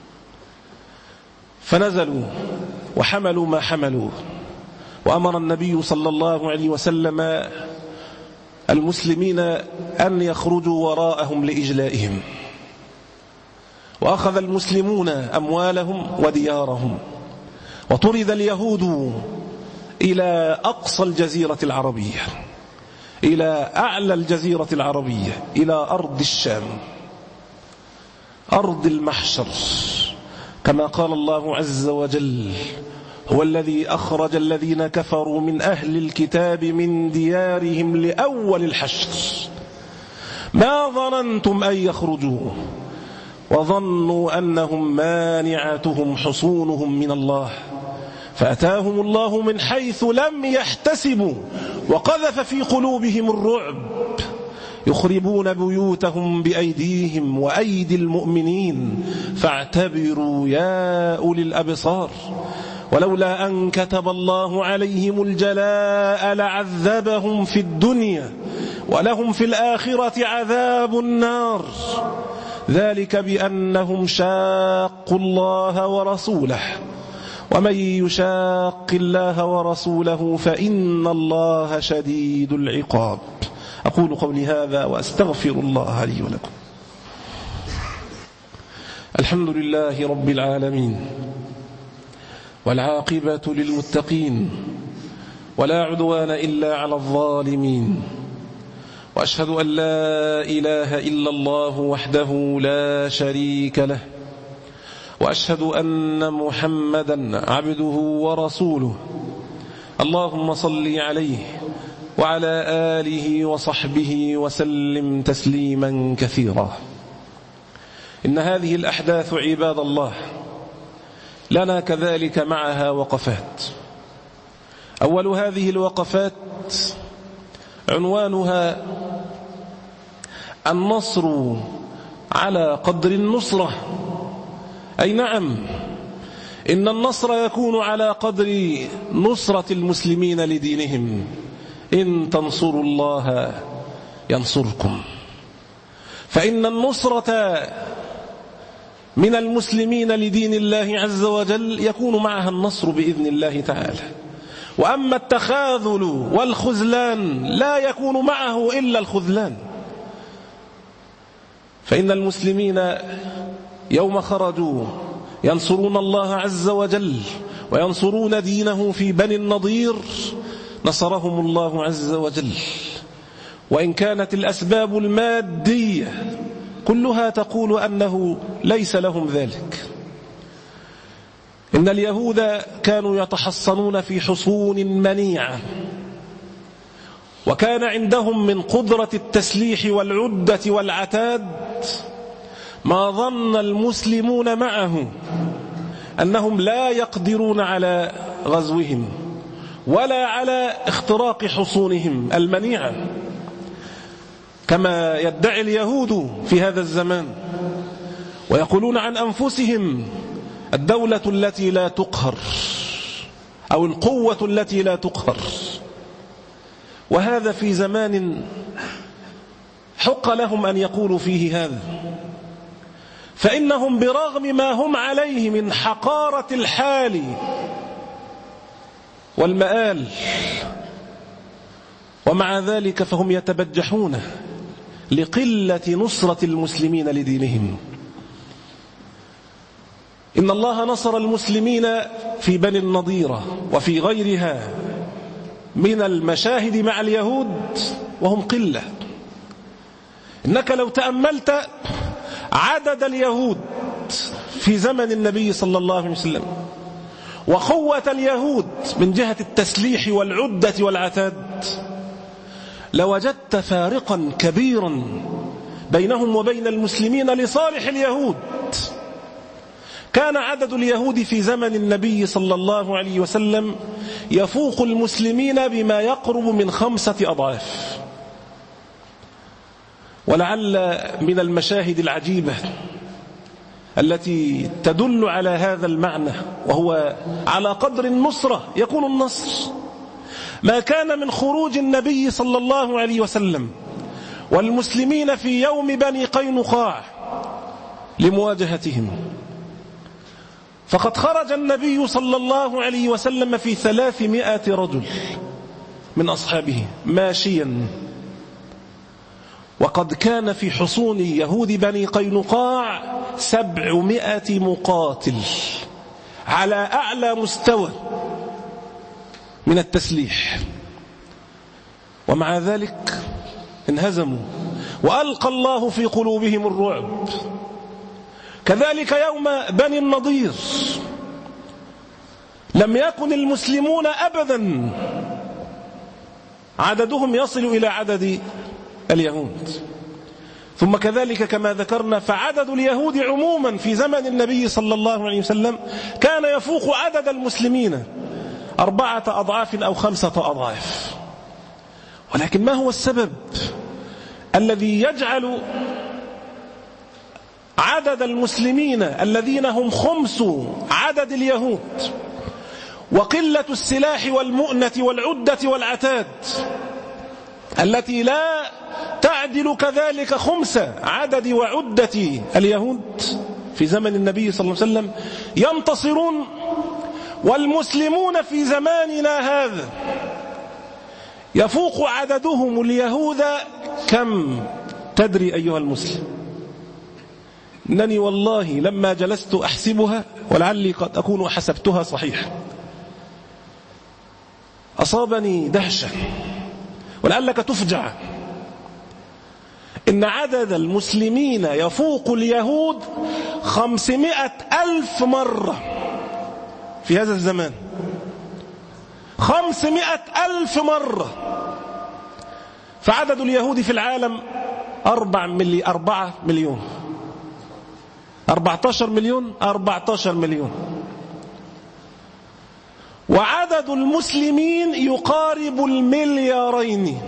فنزلوا وحملوا ما حملوا، وأمر النبي صلى الله عليه وسلم المسلمين أن يخرجوا وراءهم لإجلائهم، وأخذ المسلمون أموالهم وديارهم، وطرد اليهود إلى أقصى الجزيرة العربية، إلى أعلى الجزيرة العربية، إلى أرض الشام، أرض المحشر، كما قال الله عز وجل: هو الذي أخرج الذين كفروا من أهل الكتاب من ديارهم لأول الحشر ما ظننتم أن يخرجوا وظنوا أنهم مانعتهم حصونهم من الله فأتاهم الله من حيث لم يحتسبوا وقذف في قلوبهم الرعب يخربون بيوتهم بأيديهم وأيدي المؤمنين فاعتبروا يا أولي الأبصار. ولولا أن كتب الله عليهم الجلاء لعذبهم في الدنيا ولهم في الآخرة عذاب النار، ذلك بأنهم شاقوا الله ورسوله، ومن يشاق الله ورسوله فإن الله شديد العقاب. أقول قولي هذا وأستغفر الله لي ولكم. الحمد لله رب العالمين، والعاقبة للمتقين، ولا عدوان إلا على الظالمين، وأشهد أن لا إله إلا الله وحده لا شريك له، وأشهد أن محمدا عبده ورسوله. اللهم صل عليه وعلى آله وصحبه وسلم تسليما كثيرا. إن هذه الأحداث عباد الله لنا كذلك معها وقفات. أول هذه الوقفات عنوانها النصر على قدر النصرة. أي نعم، إن النصر يكون على قدر نصرة المسلمين لدينهم. إن تنصروا الله ينصركم. فإن النصرة من المسلمين لدين الله عز وجل يكون معها النصر بإذن الله تعالى. وأما التخاذل والخذلان لا يكون معه إلا الخذلان. فإن المسلمين يوم خرجوا ينصرون الله عز وجل وينصرون دينه في بني النضير نصرهم الله عز وجل. وإن كانت الأسباب المادية كلها تقول أنه ليس لهم ذلك. إن اليهود كانوا يتحصنون في حصون منيعة، وكان عندهم من قدرة التسليح والعدة والعتاد ما ظن المسلمون معه أنهم لا يقدرون على غزوهم ولا على اختراق حصونهم المنيعة، كما يدعي اليهود في هذا الزمان، ويقولون عن أنفسهم الدولة التي لا تقهر أو القوة التي لا تقهر. وهذا في زمان حق لهم أن يقولوا فيه هذا، فإنهم برغم ما هم عليه من حقارة الحال والمآل ومع ذلك فهم يتبجحون لقلة نصرة المسلمين لدينهم. إن الله نصر المسلمين في بني النضيرة وفي غيرها من المشاهد مع اليهود وهم قلة. إنك لو تأملت عدد اليهود في زمن النبي صلى الله عليه وسلم وقوة اليهود من جهة التسليح والعدة والعتاد لوجدت فارقا كبيرا بينهم وبين المسلمين لصالح اليهود. كان عدد اليهود في زمن النبي صلى الله عليه وسلم يفوق المسلمين بما يقرب من خمسة أضعاف. ولعل من المشاهد العجيبة التي تدل على هذا المعنى، وهو على قدر النصرة يكون النصر، ما كان من خروج النبي صلى الله عليه وسلم والمسلمين في يوم بني قينقاع لمواجهتهم. فقد خرج النبي صلى الله عليه وسلم في ثلاثمائة رجل من أصحابه ماشيا، وقد كان في حصون يهود بني قينقاع سبعمائة مقاتل على أعلى مستوى من التسليح، ومع ذلك انهزموا وألقى الله في قلوبهم الرعب. كذلك يوم بني النضير لم يكن المسلمون أبدا عددهم يصل إلى عدد اليهود. ثم كذلك كما ذكرنا فعدد اليهود عموما في زمن النبي صلى الله عليه وسلم كان يفوق عدد المسلمين أربعة أضعاف أو خمسة أضعاف. ولكن ما هو السبب الذي يجعل عدد المسلمين الذين هم خمس عدد اليهود وقلة السلاح والمؤنة والعدة والعتاد التي لا تعدل كذلك خمس عدد وعدة اليهود في زمن النبي صلى الله عليه وسلم ينتصرون، والمسلمون في زماننا هذا يفوق عددهم اليهود كم؟ تدري أيها المسلم؟ إنني والله لما جلست أحسبها، ولعلي قد أكون حسبتها صحيح، أصابني دهشة ولعلك تفجع. إن عدد المسلمين يفوق اليهود خمسمائة ألف مرة في هذا الزمان، خمسمائة ألف مرة. فعدد اليهود في العالم أربعة ملي أربعة مليون أربعة عشر مليون أربعة عشر مليون، وعدد المسلمين يقارب المليارين،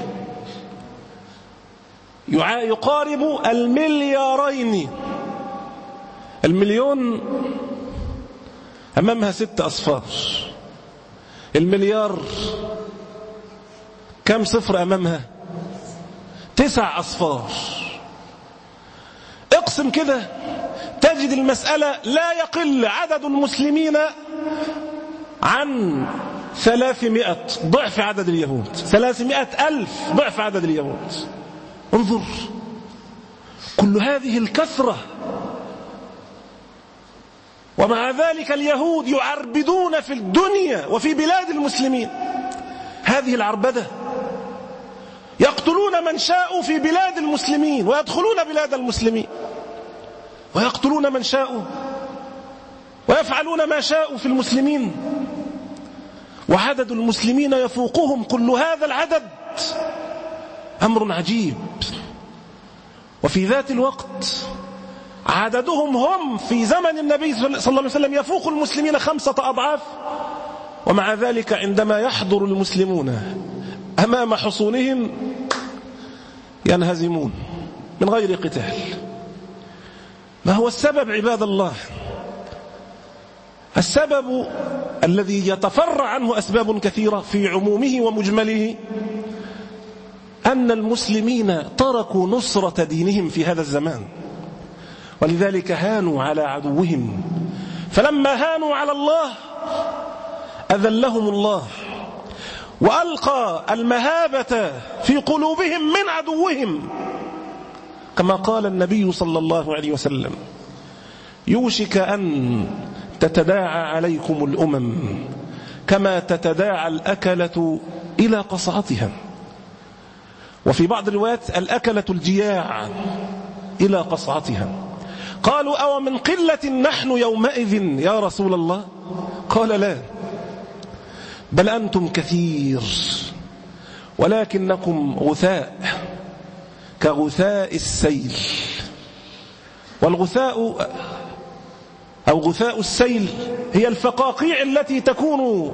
يقارب المليارين. المليون أمامها ست أصفار، المليار كم صفر أمامها؟ تسع أصفار. اقسم كده تجد المسألة لا يقل عدد المسلمين عن ثلاثمائة ضعف عدد اليهود، ثلاثمائة ألف ضعف عدد اليهود. انظر كل هذه الكثرة، ومع ذلك اليهود يعربدون في الدنيا وفي بلاد المسلمين هذه العربدة، يقتلون من شاءوا في بلاد المسلمين ويدخلون بلاد المسلمين، ويقتلون من شاءوا ويفعلون ما شاءوا في المسلمين، وعدد المسلمين يفوقهم كل هذا العدد. أمر عجيب. وفي ذات الوقت عددهم هم في زمن النبي صلى الله عليه وسلم يفوق المسلمين خمسة أضعاف، ومع ذلك عندما يحضر المسلمون أمام حصونهم ينهزمون من غير قتال. ما هو السبب عباد الله؟ السبب الذي يتفرع عنه أسباب كثيرة في عمومه ومجمله أن المسلمين تركوا نصرة دينهم في هذا الزمان، ولذلك هانوا على عدوهم، فلما هانوا على الله أذلهم الله وألقى المهابة في قلوبهم من عدوهم، كما قال النبي صلى الله عليه وسلم: يوشك أن تتداعى عليكم الأمم كما تتداعى الأكلة إلى قصعتها، وفي بعض الروايات الأكلة الجياع إلى قصعتها. قالوا: أو من قلة نحن يومئذ يا رسول الله؟ قال: لا، بل أنتم كثير ولكنكم غثاء كغثاء السيل. والغثاء أو غثاء السيل هي الفقاقيع التي تكون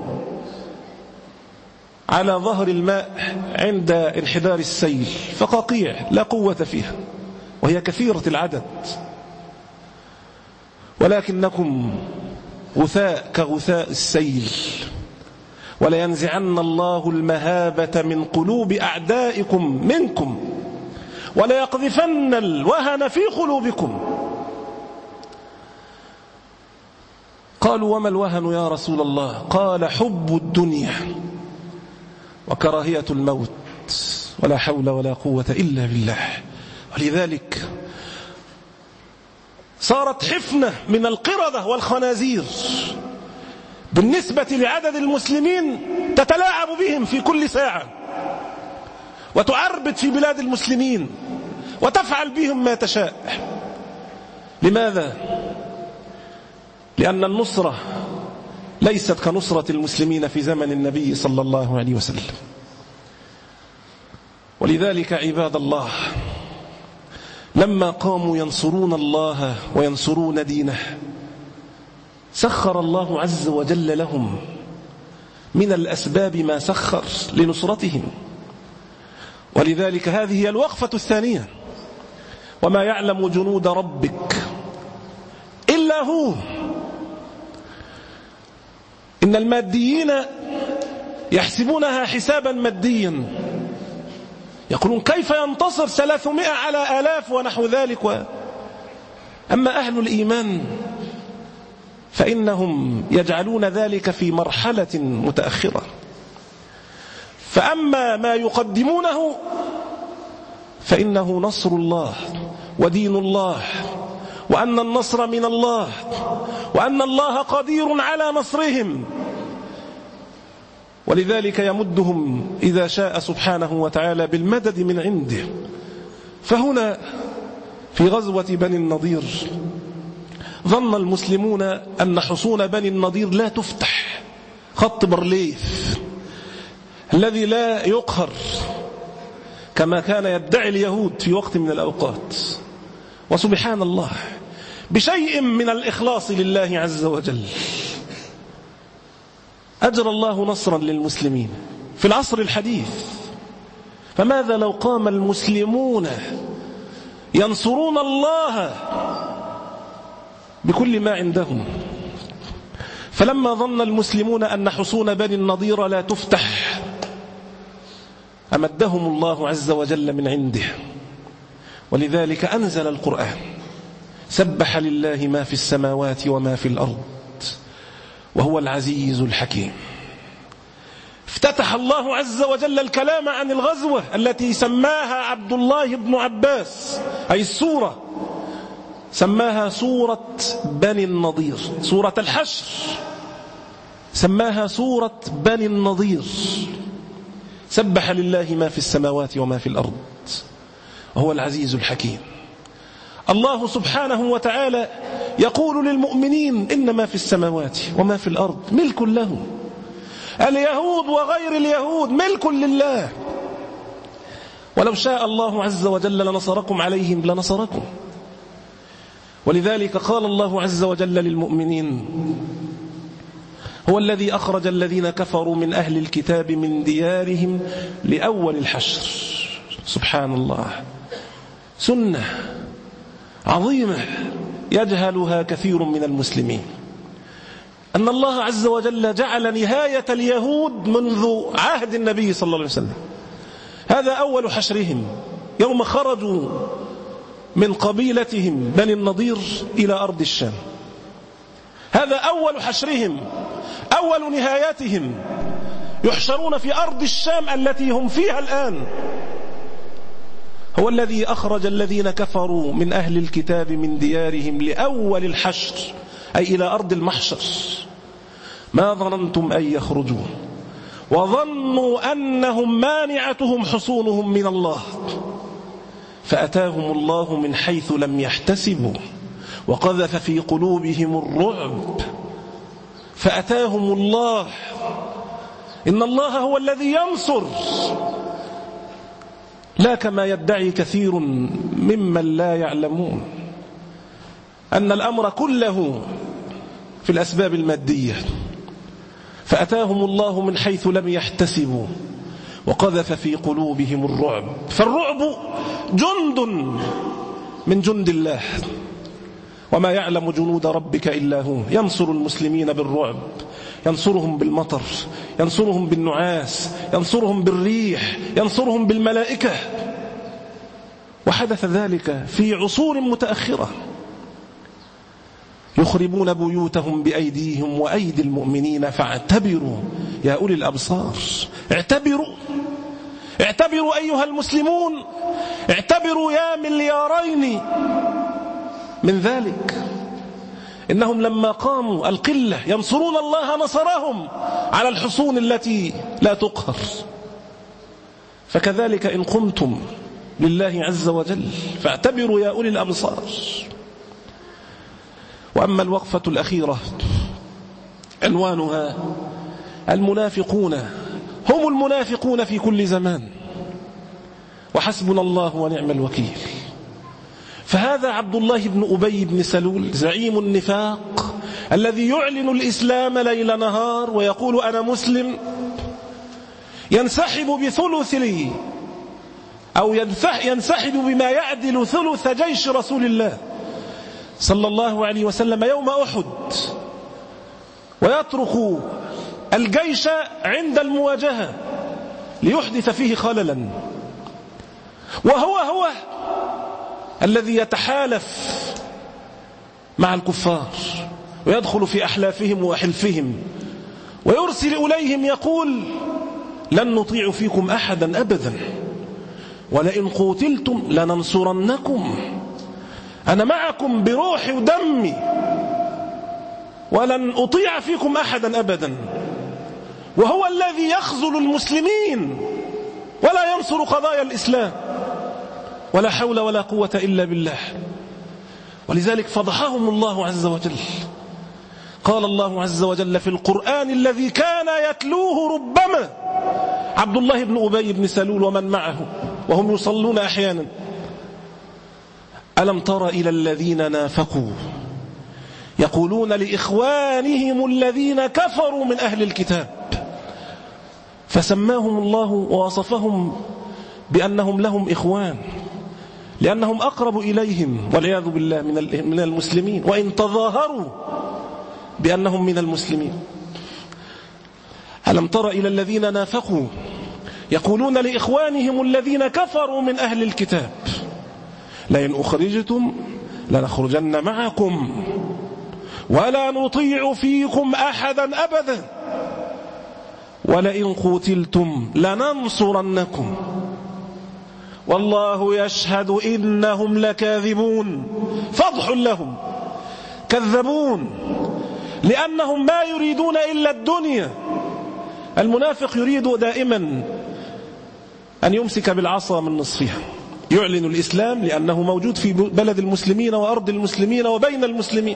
على ظهر الماء عند انحدار السيل، فقاقيع لا قوة فيها وهي كثيرة العدد، ولكنكم غثاء كغثاء السيل. ولينزعن الله المهابة من قلوب أعدائكم منكم وليقذفن الوهن في قلوبكم. قالوا وما الوهن يا رسول الله؟ قال حب الدنيا وكراهية الموت ولا حول ولا قوة إلا بالله. ولذلك صارت حفنة من القردة والخنازير بالنسبة لعدد المسلمين تتلاعب بهم في كل ساعة وتعربد في بلاد المسلمين وتفعل بهم ما تشاء. لماذا؟ لأن النصرة ليست كنصرة المسلمين في زمن النبي صلى الله عليه وسلم. ولذلك عباد الله لما قاموا ينصرون الله وينصرون دينه سخر الله عز وجل لهم من الأسباب ما سخر لنصرتهم. ولذلك هذه هي الوقفة الثانية: وما يعلم جنود ربك إلا هو. إن الماديين يحسبونها حسابا ماديا، يقولون كيف ينتصر ثلاثمائة على آلاف ونحو ذلك و... أما أهل الإيمان فإنهم يجعلون ذلك في مرحلة متأخرة. فأما ما يقدمونه فإنه نصر الله ودين الله، وأن النصر من الله، وأن الله قدير على نصرهم. ولذلك يمدهم إذا شاء سبحانه وتعالى بالمدد من عنده. فهنا في غزوة بني النضير ظن المسلمون أن حصون بني النضير لا تفتح، خط برليف الذي لا يقهر كما كان يدعي اليهود في وقت من الأوقات. وسبحان الله بشيء من الإخلاص لله عز وجل أجرى الله نصرا للمسلمين في العصر الحديث. فماذا لو قام المسلمون ينصرون الله بكل ما عندهم؟ فلما ظن المسلمون أن حصون بني النضير لا تفتح أمدهم الله عز وجل من عنده. ولذلك أنزل القرآن: سبح لله ما في السماوات وما في الأرض وهو العزيز الحكيم. افتتح الله عز وجل الكلام عن الغزوة التي سماها عبد الله بن عباس، أي السورة سماها سورة بني النضير، سورة الحشر سماها سورة بني النضير. سبح لله ما في السماوات وما في الأرض وهو العزيز الحكيم. الله سبحانه وتعالى يقول للمؤمنين إن ما في السماوات وما في الأرض ملك له. اليهود وغير اليهود ملك لله، ولو شاء الله عز وجل لنصركم عليهم لنصركم. ولذلك قال الله عز وجل للمؤمنين: هو الذي أخرج الذين كفروا من أهل الكتاب من ديارهم لأول الحشر. سبحان الله، سنة عظيمة يجهلها كثير من المسلمين، أن الله عز وجل جعل نهاية اليهود منذ عهد النبي صلى الله عليه وسلم. هذا أول حشرهم يوم خرجوا من قبيلتهم بني النضير إلى أرض الشام. هذا أول حشرهم، أول نهايتهم، يحشرون في أرض الشام التي هم فيها الآن. هو الذي أخرج الذين كفروا من أهل الكتاب من ديارهم لأول الحشر، أي إلى أرض المحشر. ما ظننتم أن يخرجوا وظنوا أنهم مانعتهم حصونهم من الله فأتاهم الله من حيث لم يحتسبوا وقذف في قلوبهم الرعب فأتاهم الله. إن الله هو الذي ينصر، لا كما يدعي كثير ممن لا يعلمون أن الأمر كله في الأسباب المادية، فأتاهم الله من حيث لم يحتسبوا وقذف في قلوبهم الرعب. فالرعب جند من جند الله، وما يعلم جنود ربك إلا هو. ينصر المسلمين بالرعب، ينصرهم بالمطر، ينصرهم بالنعاس، ينصرهم بالريح، ينصرهم بالملائكة. وحدث ذلك في عصور متأخرة. يخربون بيوتهم بأيديهم وأيدي المؤمنين فاعتبروا يا أولي الأبصار. اعتبروا اعتبروا أيها المسلمون، اعتبروا يا مليارين من ذلك. إنهم لما قاموا القلة ينصرون الله نصرهم على الحصون التي لا تقهر. فكذلك إن قمتم لله عز وجل فاعتبروا يا أولي الأبصار. وأما الوقفة الأخيرة عنوانها المنافقون هم المنافقون في كل زمان وحسبنا الله ونعم الوكيل. فهذا عبد الله بن أبي بن سلول زعيم النفاق الذي يعلن الإسلام ليل نهار ويقول أنا مسلم، ينسحب بثلث لي أو ينسحب بما يعدل ثلث جيش رسول الله صلى الله عليه وسلم يوم أحد، ويترك الجيش عند المواجهة ليحدث فيه خللا. وهو هو الذي يتحالف مع الكفار ويدخل في أحلافهم وحلفهم ويرسل إليهم يقول لن نطيع فيكم أحدا أبدا، ولئن قتلتم لننصرنكم، أنا معكم بروحي ودمي ولن أطيع فيكم أحدا أبدا. وهو الذي يخذل المسلمين ولا ينصر قضايا الإسلام، ولا حول ولا قوة إلا بالله. ولذلك فضحهم الله عز وجل. قال الله عز وجل في القرآن الذي كان يتلوه ربما عبد الله بن أبي بن سلول ومن معه وهم يصلون أحيانا: ألم تر إلى الذين نافقوا يقولون لإخوانهم الذين كفروا من أهل الكتاب، فسماهم الله ووصفهم بأنهم لهم إخوان لأنهم أقرب إليهم والعياذ بالله من المسلمين، وإن تظاهروا بأنهم من المسلمين. ألم تر إلى الذين نافقوا يقولون لإخوانهم الذين كفروا من أهل الكتاب لئن أخرجتم لنخرجن معكم ولا نطيع فيكم أحدا أبدا ولئن قتلتم لننصرنكم والله يشهد إنهم لكاذبون. فضح لهم، كذبون، لأنهم ما يريدون إلا الدنيا. المنافق يريد دائما أن يمسك بالعصا من نصفها، يعلن الإسلام لأنه موجود في بلد المسلمين وأرض المسلمين وبين المسلمين،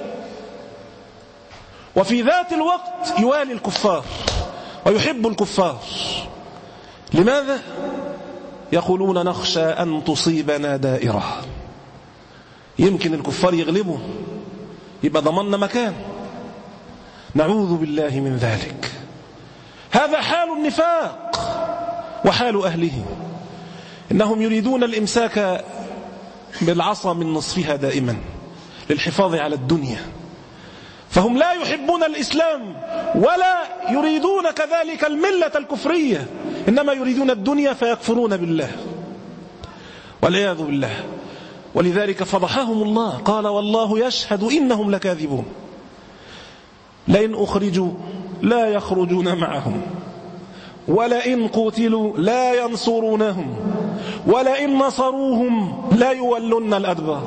وفي ذات الوقت يوالي الكفار ويحب الكفار. لماذا؟ يقولون نخشى أن تصيبنا دائرة، يمكن الكفار يغلبوا يبقى ضمننا مكان، نعوذ بالله من ذلك. هذا حال النفاق وحال أهله، إنهم يريدون الإمساك بالعصا من نصفها دائما للحفاظ على الدنيا، فهم لا يحبون الإسلام ولا يريدون كذلك الملة الكفرية، إنما يريدون الدنيا فيكفرون بالله والعياذ بالله. ولذلك فضحهم الله، قال والله يشهد إنهم لكاذبون. لئن أخرجوا لا يخرجون معهم ولئن قتلوا لا ينصرونهم ولئن نصروهم لا يولون الأدبار.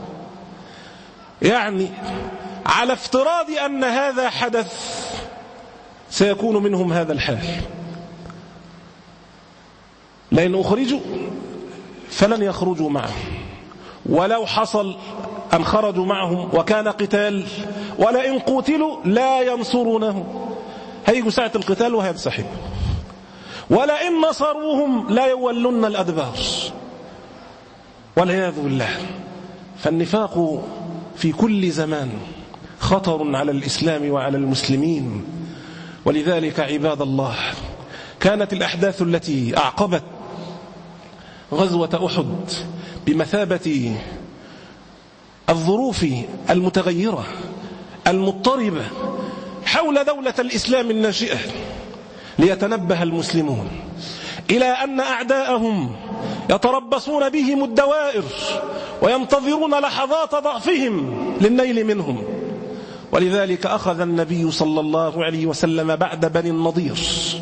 يعني على افتراض أن هذا حدث سيكون منهم هذا الحال. لئن أخرجوا فلن يخرجوا معهم، ولو حصل أن خرجوا معهم وكان قتال، ولئن قتلوا لا ينصرونه، هيجوا ساعة القتال وهينسحب، ولئن نصروهم لا يولون الأدبار. والعياذ بالله. فالنفاق في كل زمان خطر على الإسلام وعلى المسلمين. ولذلك عباد الله كانت الأحداث التي أعقبت غزوة أحد بمثابة الظروف المتغيرة المضطربة حول دولة الإسلام الناشئة، ليتنبه المسلمون إلى أن أعداءهم يتربصون بهم الدوائر وينتظرون لحظات ضعفهم للنيل منهم. ولذلك أخذ النبي صلى الله عليه وسلم بعد بني النضير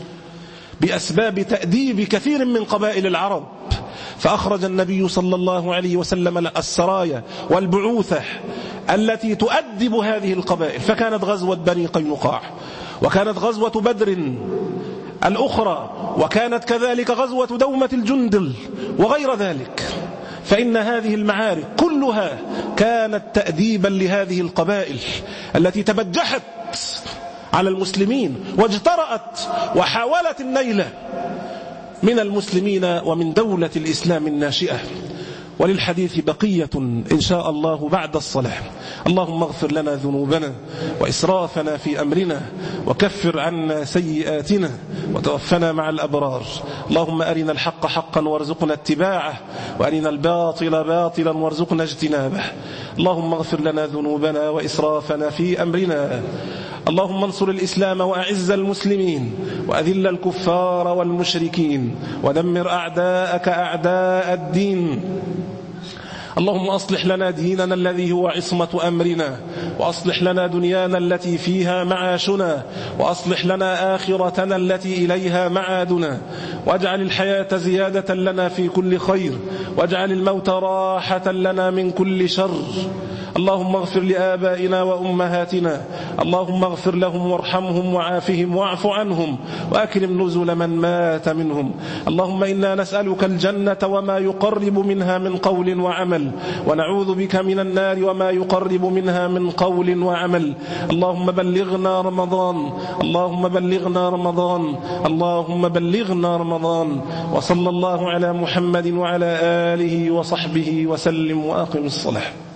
بأسباب تأديب كثير من قبائل العرب، فأخرج النبي صلى الله عليه وسلم السرايا والبعوثة التي تؤدب هذه القبائل، فكانت غزوة بني قينقاع، وكانت غزوة بدر الأخرى، وكانت كذلك غزوة دومة الجندل وغير ذلك. فإن هذه المعارك كلها كانت تأديبا لهذه القبائل التي تبجحت على المسلمين واجترأت وحاولت النيل من المسلمين ومن دولة الإسلام الناشئة. وللحديث بقية إن شاء الله بعد الصلاة. اللهم اغفر لنا ذنوبنا وإسرافنا في أمرنا وكفر عنا سيئاتنا وتوفنا مع الأبرار. اللهم أرنا الحق حقا وارزقنا اتباعه، وأرنا الباطل باطلا وارزقنا اجتنابه. اللهم اغفر لنا ذنوبنا وإسرافنا في أمرنا. اللهم انصر الإسلام وأعز المسلمين، وأذل الكفار والمشركين، ودمر أعداءك أعداء الدين. اللهم أصلح لنا ديننا الذي هو عصمة أمرنا، وأصلح لنا دنيانا التي فيها معاشنا، وأصلح لنا آخرتنا التي إليها معادنا، واجعل الحياة زيادة لنا في كل خير، واجعل الموت راحة لنا من كل شر. اللهم اغفر لآبائنا وأمهاتنا، اللهم اغفر لهم وارحمهم وعافهم واعف عنهم، وأكرم نزل من مات منهم. اللهم إنا نسألك الجنة وما يقرب منها من قول وعمل، ونعوذ بك من النار وما يقرب منها من قول وعمل. اللهم بلغنا رمضان، اللهم بلغنا رمضان، اللهم بلغنا رمضان. وصلى الله على محمد وعلى آله وصحبه وسلم، وأقم الصلاة.